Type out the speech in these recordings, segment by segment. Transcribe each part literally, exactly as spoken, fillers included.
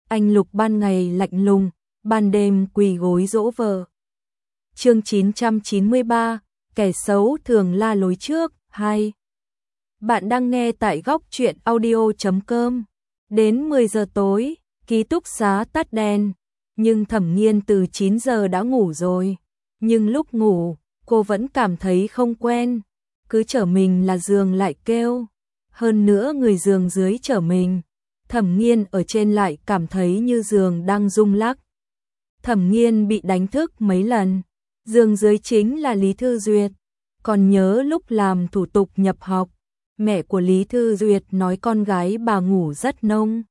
anh Lục ban ngày lạnh lùng, ban đêm quỳ gối dỗ vợ. Chương chín trăm chín mươi ba, kẻ xấu thường la lối trước, hai. Bạn đang nghe tại góc truyện audio chấm com. Đến mười giờ tối, ký túc xá tắt đèn, nhưng Thẩm Nghiên từ chín giờ đã ngủ rồi. Nhưng lúc ngủ, cô vẫn cảm thấy không quen, cứ trở mình là giường lại kêu. Hơn nữa người giường dưới trở mình, Thẩm Nghiên ở trên lại cảm thấy như giường đang rung lắc. Thẩm Nghiên bị đánh thức mấy lần, giường dưới chính là Lý Thư Duyệt. Còn nhớ lúc làm thủ tục nhập học, mẹ của Lý Thư Duyệt nói con gái bà ngủ rất nông,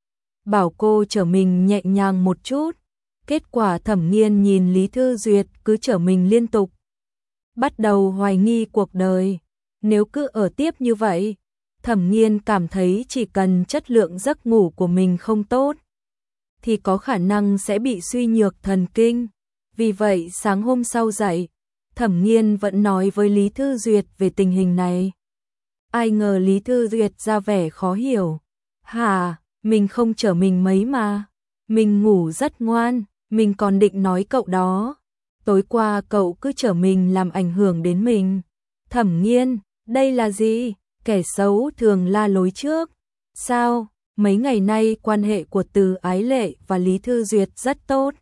bảo cô trở mình nhẹ nhàng một chút. Kết quả Thẩm Nghiên nhìn Lý Thư Duyệt cứ trở mình liên tục, bắt đầu hoài nghi cuộc đời. Nếu cứ ở tiếp như vậy, Thẩm Nghiên cảm thấy chỉ cần chất lượng giấc ngủ của mình không tốt, thì có khả năng sẽ bị suy nhược thần kinh. Vì vậy sáng hôm sau dậy, Thẩm Nghiên vẫn nói với Lý Thư Duyệt về tình hình này. Ai ngờ Lý Thư Duyệt ra vẻ khó hiểu. Hả, mình không chở mình mấy mà. Mình ngủ rất ngoan, mình còn định nói cậu đó. Tối qua cậu cứ chở mình làm ảnh hưởng đến mình. Thẩm Nghiên, đây là gì? Kẻ xấu thường la lối trước. Sao? Mấy ngày nay quan hệ của Từ Ái Lệ và Lý Thư Duyệt rất tốt.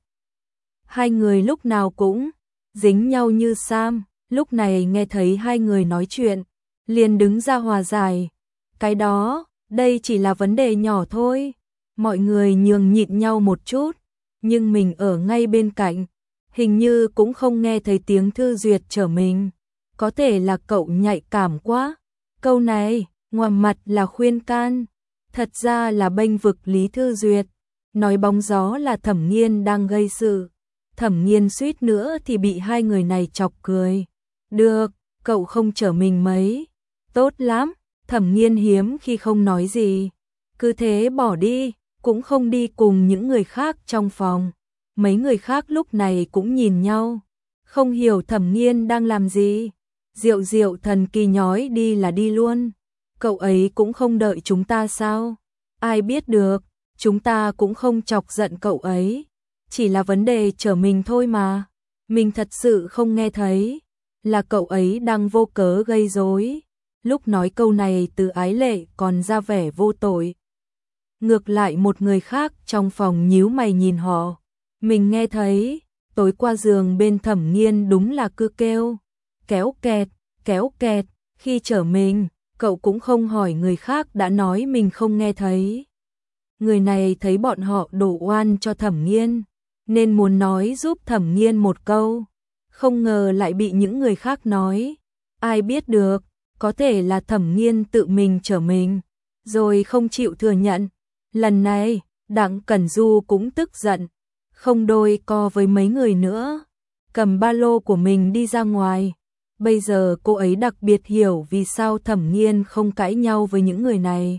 Hai người lúc nào cũng dính nhau như sam. Lúc này nghe thấy hai người nói chuyện, liền đứng ra hòa giải. Cái đó, đây chỉ là vấn đề nhỏ thôi. Mọi người nhường nhịn nhau một chút, nhưng mình ở ngay bên cạnh, hình như cũng không nghe thấy tiếng Thư Duyệt chở mình. Có thể là cậu nhạy cảm quá. Câu này, ngoài mặt là khuyên can, thật ra là bênh vực Lý Thư Duyệt. Nói bóng gió là Thẩm Nghiên đang gây sự. Thẩm Nghiên suýt nữa thì bị hai người này chọc cười. Được, cậu không chở mình mấy. Tốt lắm, Thẩm Nghiên hiếm khi không nói gì. Cứ thế bỏ đi, cũng không đi cùng những người khác trong phòng. Mấy người khác lúc này cũng nhìn nhau, không hiểu Thẩm Nghiên đang làm gì. Diệu Diệu thần kỳ nhói đi là đi luôn. Cậu ấy cũng không đợi chúng ta sao? Ai biết được, chúng ta cũng không chọc giận cậu ấy. Chỉ là vấn đề chở mình thôi mà. Mình thật sự không nghe thấy. Là cậu ấy đang vô cớ gây rối. Lúc nói câu này Từ Ái Lệ còn ra vẻ vô tội. Ngược lại một người khác trong phòng nhíu mày nhìn họ. Mình nghe thấy, tối qua giường bên Thẩm Nghiên đúng là cứ kêu. Kéo kẹt, kéo kẹt, khi chở mình, cậu cũng không hỏi người khác đã nói mình không nghe thấy. Người này thấy bọn họ đổ oan cho Thẩm Nghiên, nên muốn nói giúp Thẩm Nghiên một câu. Không ngờ lại bị những người khác nói. Ai biết được, có thể là Thẩm Nghiên tự mình chở mình, rồi không chịu thừa nhận. Lần này, Đặng Cẩn Du cũng tức giận, không đôi co với mấy người nữa, cầm ba lô của mình đi ra ngoài. Bây giờ cô ấy đặc biệt hiểu vì sao Thẩm Nghiên không cãi nhau với những người này.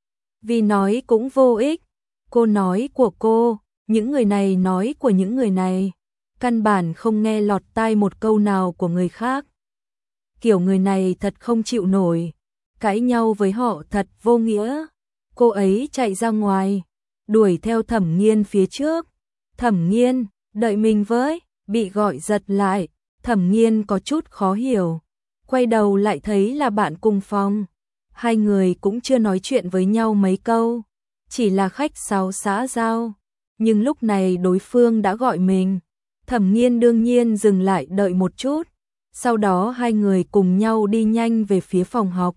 Vì nói cũng vô ích. Cô nói của cô, những người này nói của những người này, căn bản không nghe lọt tai một câu nào của người khác. Kiểu người này thật không chịu nổi, cãi nhau với họ thật vô nghĩa. Cô ấy chạy ra ngoài, đuổi theo Thẩm Nghiên phía trước. Thẩm Nghiên, đợi mình với, bị gọi giật lại. Thẩm Nghiên có chút khó hiểu, quay đầu lại thấy là bạn cùng phòng. Hai người cũng chưa nói chuyện với nhau mấy câu, chỉ là khách sáo xã giao. Nhưng lúc này đối phương đã gọi mình. Thẩm Nghiên đương nhiên dừng lại đợi một chút. Sau đó hai người cùng nhau đi nhanh về phía phòng học.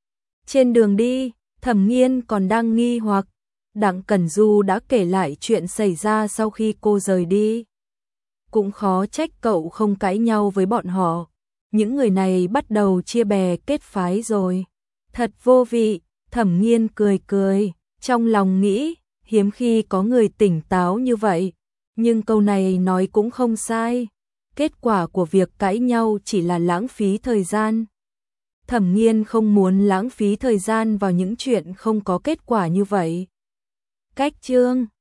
Trên đường đi, Thẩm Nghiên còn đang nghi hoặc. Đặng Cẩn Du đã kể lại chuyện xảy ra sau khi cô rời đi. Cũng khó trách cậu không cãi nhau với bọn họ. Những người này bắt đầu chia bè kết phái rồi. Thật vô vị. Thẩm Nghiên cười cười, trong lòng nghĩ, hiếm khi có người tỉnh táo như vậy. Nhưng câu này nói cũng không sai. Kết quả của việc cãi nhau chỉ là lãng phí thời gian. Thẩm Nghiên không muốn lãng phí thời gian vào những chuyện không có kết quả như vậy. Cách chương